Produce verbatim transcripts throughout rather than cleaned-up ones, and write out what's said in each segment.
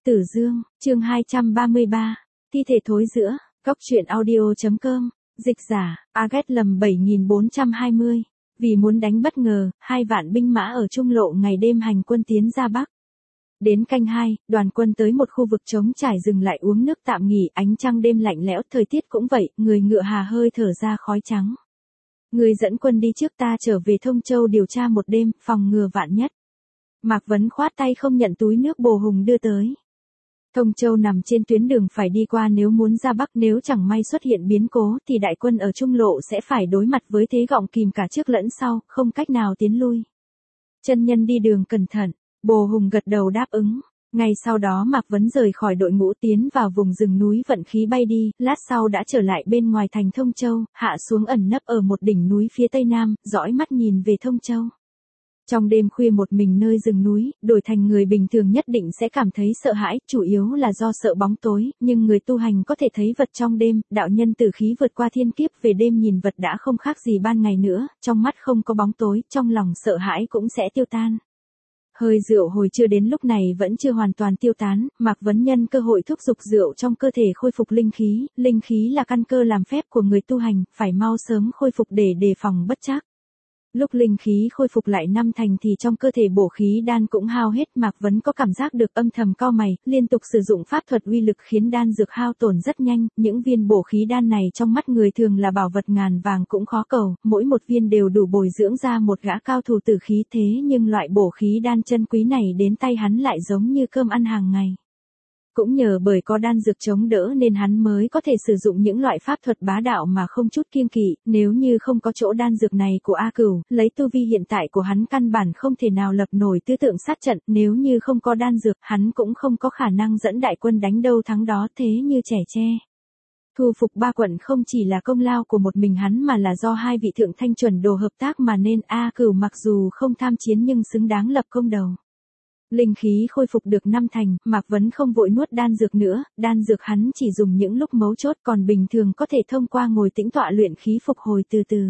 Tử Dương, chương hai trăm ba mươi ba, thi thể thối giữa, góc truyện audio.com, dịch giả, Agat lầm bảy nghìn bốn trăm hai mươi, vì muốn đánh bất ngờ, hai vạn binh mã ở trung lộ ngày đêm hành quân tiến ra Bắc. Đến canh hai, đoàn quân tới một khu vực trống trải dừng lại uống nước tạm nghỉ, ánh trăng đêm lạnh lẽo, thời tiết cũng vậy, người ngựa hà hơi thở ra khói trắng. Người dẫn quân đi trước, ta trở về Thông Châu điều tra một đêm, phòng ngừa vạn nhất. Mạc Vấn khoát tay không nhận túi nước Bồ Hùng đưa tới. Thông Châu nằm trên tuyến đường phải đi qua nếu muốn ra Bắc, nếu chẳng may xuất hiện biến cố thì đại quân ở trung lộ sẽ phải đối mặt với thế gọng kìm cả trước lẫn sau, không cách nào tiến lui. Chân nhân đi đường cẩn thận, Bồ Hùng gật đầu đáp ứng. Ngay sau đó Mạc Vấn rời khỏi đội ngũ tiến vào vùng rừng núi vận khí bay đi, lát sau đã trở lại bên ngoài thành Thông Châu, hạ xuống ẩn nấp ở một đỉnh núi phía tây nam, dõi mắt nhìn về Thông Châu. Trong đêm khuya một mình nơi rừng núi, đổi thành người bình thường nhất định sẽ cảm thấy sợ hãi, chủ yếu là do sợ bóng tối, nhưng người tu hành có thể thấy vật trong đêm, đạo nhân tử khí vượt qua thiên kiếp về đêm nhìn vật đã không khác gì ban ngày nữa, trong mắt không có bóng tối, trong lòng sợ hãi cũng sẽ tiêu tan. Hơi rượu hồi chưa đến lúc này vẫn chưa hoàn toàn tiêu tán, Mạc Vấn nhân cơ hội thúc giục rượu trong cơ thể khôi phục linh khí, linh khí là căn cơ làm phép của người tu hành, phải mau sớm khôi phục để đề phòng bất trắc. Lúc linh khí khôi phục lại năm thành thì trong cơ thể bổ khí đan cũng hao hết, Mạc Vấn có cảm giác được âm thầm cau mày, liên tục sử dụng pháp thuật uy lực khiến đan dược hao tổn rất nhanh, những viên bổ khí đan này trong mắt người thường là bảo vật ngàn vàng cũng khó cầu, mỗi một viên đều đủ bồi dưỡng ra một gã cao thủ tử khí, thế nhưng loại bổ khí đan chân quý này đến tay hắn lại giống như cơm ăn hàng ngày. Cũng nhờ bởi có đan dược chống đỡ nên hắn mới có thể sử dụng những loại pháp thuật bá đạo mà không chút kiêng kỵ, nếu như không có chỗ đan dược này của A Cửu, lấy tu vi hiện tại của hắn căn bản không thể nào lập nổi tứ tượng sát trận, nếu như không có đan dược, hắn cũng không có khả năng dẫn đại quân đánh đâu thắng đó, thế như trẻ tre. Thu phục ba quận không chỉ là công lao của một mình hắn mà là do hai vị thượng thanh chuẩn đồ hợp tác mà nên A Cửu mặc dù không tham chiến nhưng xứng đáng lập công đầu. Linh khí khôi phục được năm thành, Mạc Vấn không vội nuốt đan dược nữa, đan dược hắn chỉ dùng những lúc mấu chốt, còn bình thường có thể thông qua ngồi tĩnh tọa luyện khí phục hồi từ từ.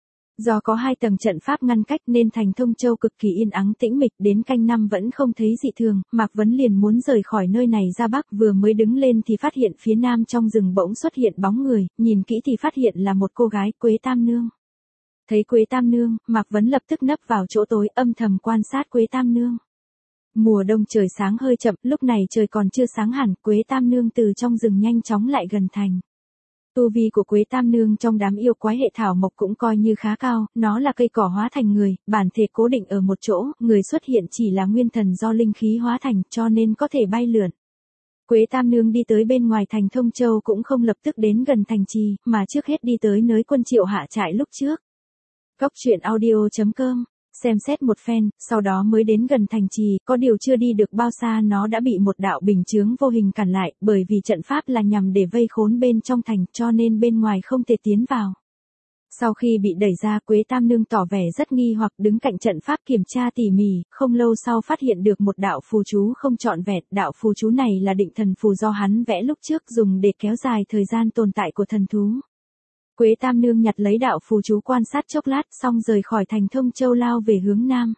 Do có hai tầng trận pháp ngăn cách nên thành Thông Châu cực kỳ yên ắng tĩnh mịch, đến canh năm vẫn không thấy dị thường, Mạc Vấn liền muốn rời khỏi nơi này ra Bắc, vừa mới đứng lên thì phát hiện phía nam trong rừng bỗng xuất hiện bóng người, nhìn kỹ thì phát hiện là một cô gái, Quế Tam Nương. Thấy Quế Tam Nương, Mạc Vấn lập tức nấp vào chỗ tối âm thầm quan sát Quế Tam Nương. Mùa đông trời sáng hơi chậm, lúc này trời còn chưa sáng hẳn, Quế Tam Nương từ trong rừng nhanh chóng lại gần thành. Tu vi của Quế Tam Nương trong đám yêu quái hệ thảo mộc cũng coi như khá cao, nó là cây cỏ hóa thành người, bản thể cố định ở một chỗ, người xuất hiện chỉ là nguyên thần do linh khí hóa thành, cho nên có thể bay lượn. Quế Tam Nương đi tới bên ngoài thành Thông Châu cũng không lập tức đến gần thành trì, mà trước hết đi tới nơi quân Triệu hạ trại lúc trước. Góc truyện audio.com xem xét một phen, sau đó mới đến gần thành trì, có điều chưa đi được bao xa nó đã bị một đạo bình chướng vô hình cản lại, bởi vì trận pháp là nhằm để vây khốn bên trong thành, cho nên bên ngoài không thể tiến vào. Sau khi bị đẩy ra, Quế Tam Nương tỏ vẻ rất nghi hoặc đứng cạnh trận pháp kiểm tra tỉ mỉ, không lâu sau phát hiện được một đạo phù chú không trọn vẹn, đạo phù chú này là định thần phù do hắn vẽ lúc trước dùng để kéo dài thời gian tồn tại của thần thú. Quế Tam Nương nhặt lấy đạo phù chú quan sát chốc lát xong rời khỏi thành Thông Châu lao về hướng nam.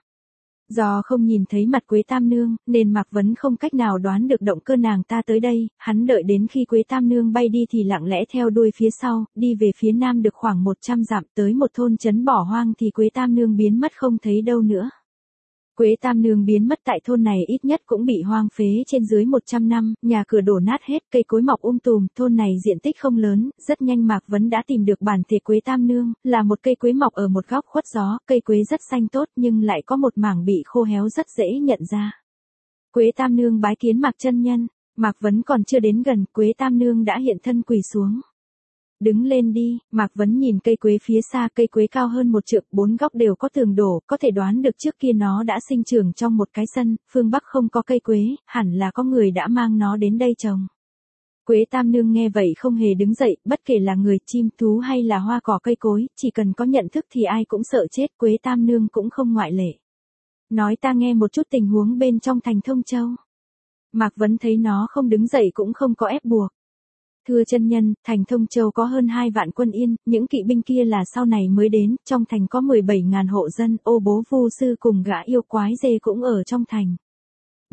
Do không nhìn thấy mặt Quế Tam Nương, nên Mạc Vấn không cách nào đoán được động cơ nàng ta tới đây, hắn đợi đến khi Quế Tam Nương bay đi thì lặng lẽ theo đuôi phía sau, đi về phía nam được khoảng một trăm dặm, tới một thôn trấn bỏ hoang thì Quế Tam Nương biến mất không thấy đâu nữa. Quế Tam Nương biến mất tại thôn này ít nhất cũng bị hoang phế trên dưới một trăm năm, nhà cửa đổ nát hết, cây cối mọc um tùm, thôn này diện tích không lớn, rất nhanh Mạc Vấn đã tìm được bản thể Quế Tam Nương, là một cây quế mọc ở một góc khuất gió, cây quế rất xanh tốt nhưng lại có một mảng bị khô héo rất dễ nhận ra. Quế Tam Nương bái kiến Mạc chân nhân, Mạc Vấn còn chưa đến gần, Quế Tam Nương đã hiện thân quỳ xuống. Đứng lên đi, Mạc Vấn nhìn cây quế phía xa, cây quế cao hơn một trượng, bốn góc đều có tường đổ, có thể đoán được trước kia nó đã sinh trưởng trong một cái sân, phương Bắc không có cây quế, hẳn là có người đã mang nó đến đây trồng. Quế Tam Nương nghe vậy không hề đứng dậy, bất kể là người, chim, thú hay là hoa cỏ cây cối, chỉ cần có nhận thức thì ai cũng sợ chết, Quế Tam Nương cũng không ngoại lệ. Nói ta nghe một chút tình huống bên trong thành Thông Châu. Mạc Vấn thấy nó không đứng dậy cũng không có ép buộc. Thưa chân nhân, thành Thông Châu có hơn hai vạn quân yên, những kỵ binh kia là sau này mới đến, trong thành có mười bảy ngàn hộ dân, ô bố vu sư cùng gã yêu quái dê cũng ở trong thành.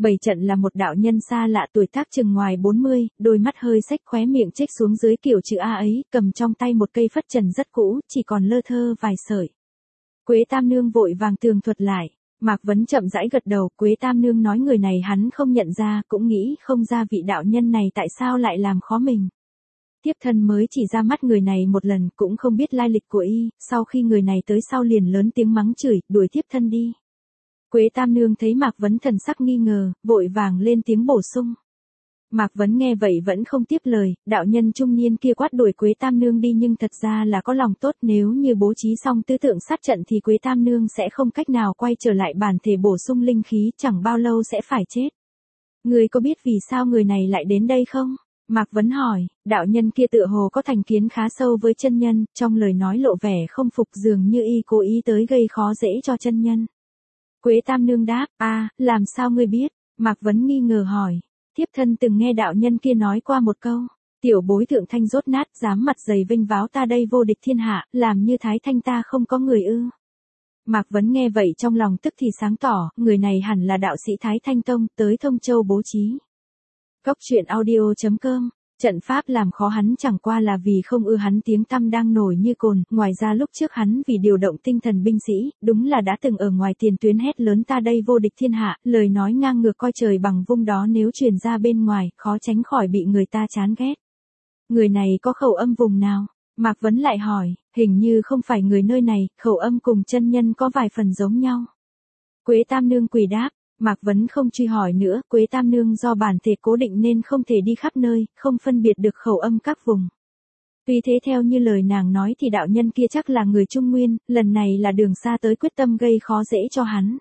Bày trận là một đạo nhân xa lạ tuổi tác chừng ngoài bốn mươi, đôi mắt hơi xếch, khóe miệng chếch xuống dưới kiểu chữ A ấy, cầm trong tay một cây phất trần rất cũ, chỉ còn lơ thơ vài sợi. Quế Tam Nương vội vàng tường thuật lại. Mạc Vấn chậm rãi gật đầu, Quế Tam Nương nói người này hắn không nhận ra, cũng nghĩ không ra vị đạo nhân này tại sao lại làm khó mình. Thiếp thân mới chỉ ra mắt người này một lần, cũng không biết lai lịch của y, sau khi người này tới sau liền lớn tiếng mắng chửi, đuổi thiếp thân đi. Quế Tam Nương thấy Mạc Vấn thần sắc nghi ngờ, vội vàng lên tiếng bổ sung. Mạc Vấn nghe vậy vẫn không tiếp lời, đạo nhân trung niên kia quát đuổi Quế Tam Nương đi nhưng thật ra là có lòng tốt, nếu như bố trí xong tứ tượng sát trận thì Quế Tam Nương sẽ không cách nào quay trở lại bản thể bổ sung linh khí, chẳng bao lâu sẽ phải chết. Người có biết vì sao người này lại đến đây không? Mạc Vấn hỏi, đạo nhân kia tựa hồ có thành kiến khá sâu với chân nhân, trong lời nói lộ vẻ không phục, dường như y cố ý tới gây khó dễ cho chân nhân. Quế Tam Nương đáp, a, làm sao ngươi biết? Mạc Vấn nghi ngờ hỏi. Thiếp thân từng nghe đạo nhân kia nói qua một câu, tiểu bối thượng thanh rốt nát, dám mặt dày vinh váo ta đây vô địch thiên hạ, làm như Thái Thanh ta không có người ư. Mạc Vấn nghe vậy trong lòng tức thì sáng tỏ, người này hẳn là đạo sĩ Thái Thanh Tông, tới Thông Châu bố trí. Cốc truyện audio chấm com. Trận pháp làm khó hắn chẳng qua là vì không ưa hắn tiếng tăm đang nổi như cồn, ngoài ra lúc trước hắn vì điều động tinh thần binh sĩ, đúng là đã từng ở ngoài tiền tuyến hét lớn ta đây vô địch thiên hạ, lời nói ngang ngược coi trời bằng vung đó nếu truyền ra bên ngoài, khó tránh khỏi bị người ta chán ghét. Người này có khẩu âm vùng nào? Mạc Vấn lại hỏi, hình như không phải người nơi này, khẩu âm cùng chân nhân có vài phần giống nhau. Quế Tam Nương quỳ đáp. Mạc Vấn không truy hỏi nữa, Quế Tam Nương do bản thể cố định nên không thể đi khắp nơi, không phân biệt được khẩu âm các vùng. Tuy thế theo như lời nàng nói thì đạo nhân kia chắc là người Trung Nguyên, lần này là đường xa tới quyết tâm gây khó dễ cho hắn.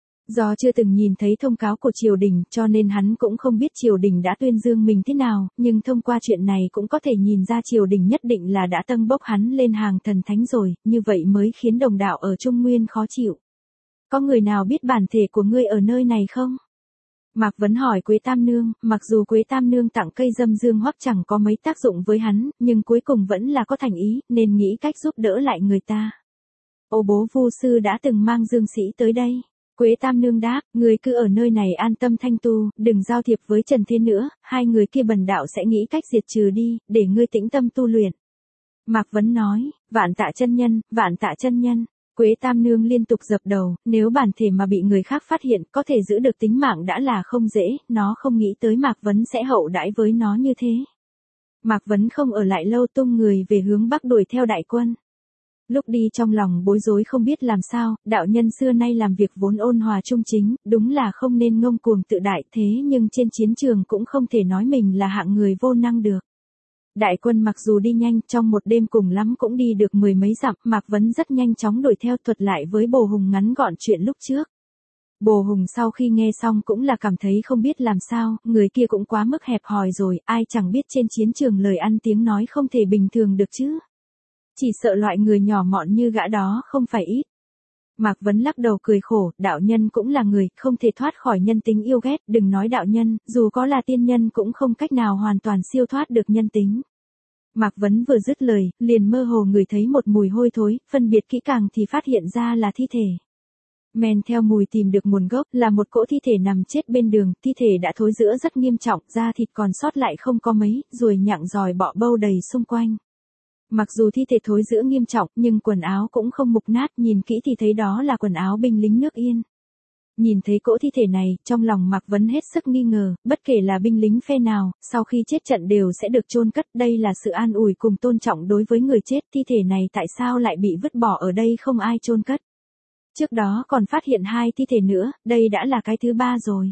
Do chưa từng nhìn thấy thông cáo của triều đình cho nên hắn cũng không biết triều đình đã tuyên dương mình thế nào, nhưng thông qua chuyện này cũng có thể nhìn ra triều đình nhất định là đã tâng bốc hắn lên hàng thần thánh rồi, như vậy mới khiến đồng đạo ở Trung Nguyên khó chịu. Có người nào biết bản thể của ngươi ở nơi này không? Mạc Vấn hỏi Quế Tam Nương, mặc dù Quế Tam Nương tặng cây dâm dương hoắc chẳng có mấy tác dụng với hắn, nhưng cuối cùng vẫn là có thành ý, nên nghĩ cách giúp đỡ lại người ta. Ô bố Vu sư đã từng mang dương sĩ tới đây. Quế Tam Nương đáp, người cứ ở nơi này an tâm thanh tu, đừng giao thiệp với Trần Thế nữa, hai người kia bần đạo sẽ nghĩ cách diệt trừ đi, để ngươi tĩnh tâm tu luyện. Mạc Vấn nói, vạn tạ chân nhân, vạn tạ chân nhân. Quế Tam Nương liên tục dập đầu, nếu bản thể mà bị người khác phát hiện, có thể giữ được tính mạng đã là không dễ, nó không nghĩ tới Mạc Vấn sẽ hậu đãi với nó như thế. Mạc Vấn không ở lại lâu tung người về hướng bắc đuổi theo đại quân. Lúc đi trong lòng bối rối không biết làm sao, đạo nhân xưa nay làm việc vốn ôn hòa trung chính, đúng là không nên ngông cuồng tự đại thế nhưng trên chiến trường cũng không thể nói mình là hạng người vô năng được. Đại quân mặc dù đi nhanh, trong một đêm cùng lắm cũng đi được mười mấy dặm, Mạc Vấn rất nhanh chóng đuổi theo thuật lại với Bồ Hùng ngắn gọn chuyện lúc trước. Bồ Hùng sau khi nghe xong cũng là cảm thấy không biết làm sao, người kia cũng quá mức hẹp hòi rồi, ai chẳng biết trên chiến trường lời ăn tiếng nói không thể bình thường được chứ. Chỉ sợ loại người nhỏ mọn như gã đó không phải ít. Mạc Vấn lắc đầu cười khổ, đạo nhân cũng là người, không thể thoát khỏi nhân tính yêu ghét, đừng nói đạo nhân, dù có là tiên nhân cũng không cách nào hoàn toàn siêu thoát được nhân tính. Mạc Vấn vừa dứt lời, liền mơ hồ ngửi thấy một mùi hôi thối, phân biệt kỹ càng thì phát hiện ra là thi thể. Men theo mùi tìm được nguồn gốc, là một cỗ thi thể nằm chết bên đường, thi thể đã thối rữa rất nghiêm trọng, da thịt còn sót lại không có mấy, ruồi nhặng giòi bọ bâu đầy xung quanh. Mặc dù thi thể thối rữa nghiêm trọng, nhưng quần áo cũng không mục nát, nhìn kỹ thì thấy đó là quần áo binh lính nước Yên. Nhìn thấy cỗ thi thể này, trong lòng Mạc Vấn hết sức nghi ngờ, bất kể là binh lính phe nào, sau khi chết trận đều sẽ được chôn cất, đây là sự an ủi cùng tôn trọng đối với người chết, thi thể này tại sao lại bị vứt bỏ ở đây không ai chôn cất. Trước đó còn phát hiện hai thi thể nữa, đây đã là cái thứ ba rồi.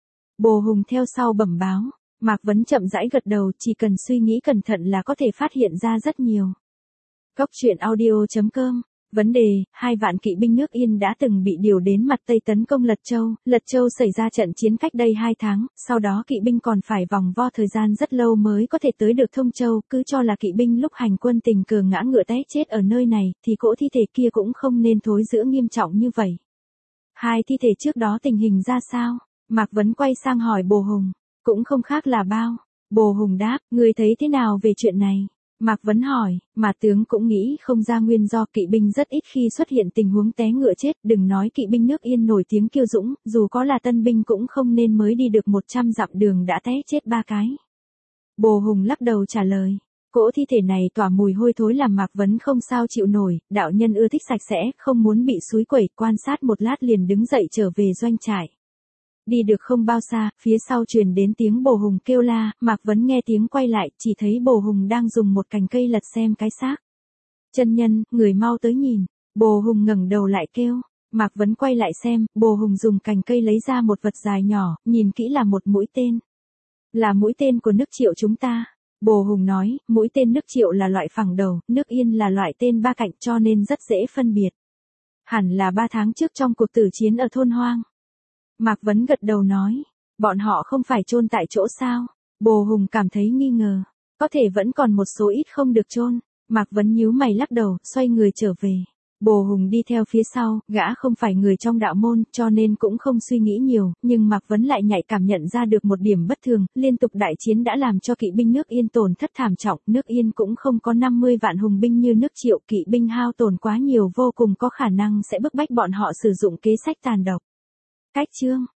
Bồ Hùng theo sau bẩm báo. Mạc Vấn chậm rãi gật đầu, chỉ cần suy nghĩ cẩn thận là có thể phát hiện ra rất nhiều. Cốc truyện audio chấm com. Vấn đề, hai vạn kỵ binh nước Yên đã từng bị điều đến mặt Tây tấn công Lật Châu, Lật Châu xảy ra trận chiến cách đây hai tháng, sau đó kỵ binh còn phải vòng vo thời gian rất lâu mới có thể tới được Thông Châu, cứ cho là kỵ binh lúc hành quân tình cờ ngã ngựa té chết ở nơi này, thì cỗ thi thể kia cũng không nên thối rữa nghiêm trọng như vậy. Hai thi thể trước đó tình hình ra sao? Mạc Vấn quay sang hỏi Bồ Hùng. Cũng không khác là bao. Bồ Hùng đáp, ngươi thấy thế nào về chuyện này? Mạc Vấn hỏi, mà tướng cũng nghĩ không ra nguyên do kỵ binh rất ít khi xuất hiện tình huống té ngựa chết, đừng nói kỵ binh nước Yên nổi tiếng kiêu dũng, dù có là tân binh cũng không nên mới đi được một trăm dặm đường đã té chết ba cái. Bồ Hùng lắc đầu trả lời, cỗ thi thể này tỏa mùi hôi thối làm Mạc Vấn không sao chịu nổi, đạo nhân ưa thích sạch sẽ, không muốn bị xúi quẩy, quan sát một lát liền đứng dậy trở về doanh trại. Đi được không bao xa, phía sau truyền đến tiếng Bồ Hùng kêu la, Mạc Vấn nghe tiếng quay lại, chỉ thấy Bồ Hùng đang dùng một cành cây lật xem cái xác. Chân nhân, người mau tới nhìn. Bồ Hùng ngẩng đầu lại kêu. Mạc Vấn quay lại xem, Bồ Hùng dùng cành cây lấy ra một vật dài nhỏ, nhìn kỹ là một mũi tên. Là mũi tên của nước Triệu chúng ta. Bồ Hùng nói, mũi tên nước Triệu là loại phẳng đầu, nước Yên là loại tên ba cạnh cho nên rất dễ phân biệt. Hẳn là ba tháng trước trong cuộc tử chiến ở thôn hoang. Mạc Vấn gật đầu nói, bọn họ không phải chôn tại chỗ sao? Bồ Hùng cảm thấy nghi ngờ, có thể vẫn còn một số ít không được chôn. Mạc Vấn nhíu mày lắc đầu, xoay người trở về. Bồ Hùng đi theo phía sau, gã không phải người trong đạo môn, cho nên cũng không suy nghĩ nhiều, nhưng Mạc Vấn lại nhạy cảm nhận ra được một điểm bất thường, liên tục đại chiến đã làm cho kỵ binh nước Yên tổn thất thảm trọng, nước Yên cũng không có năm mươi vạn hùng binh như nước Triệu, kỵ binh hao tổn quá nhiều vô cùng có khả năng sẽ bức bách bọn họ sử dụng kế sách tàn độc. Cách chương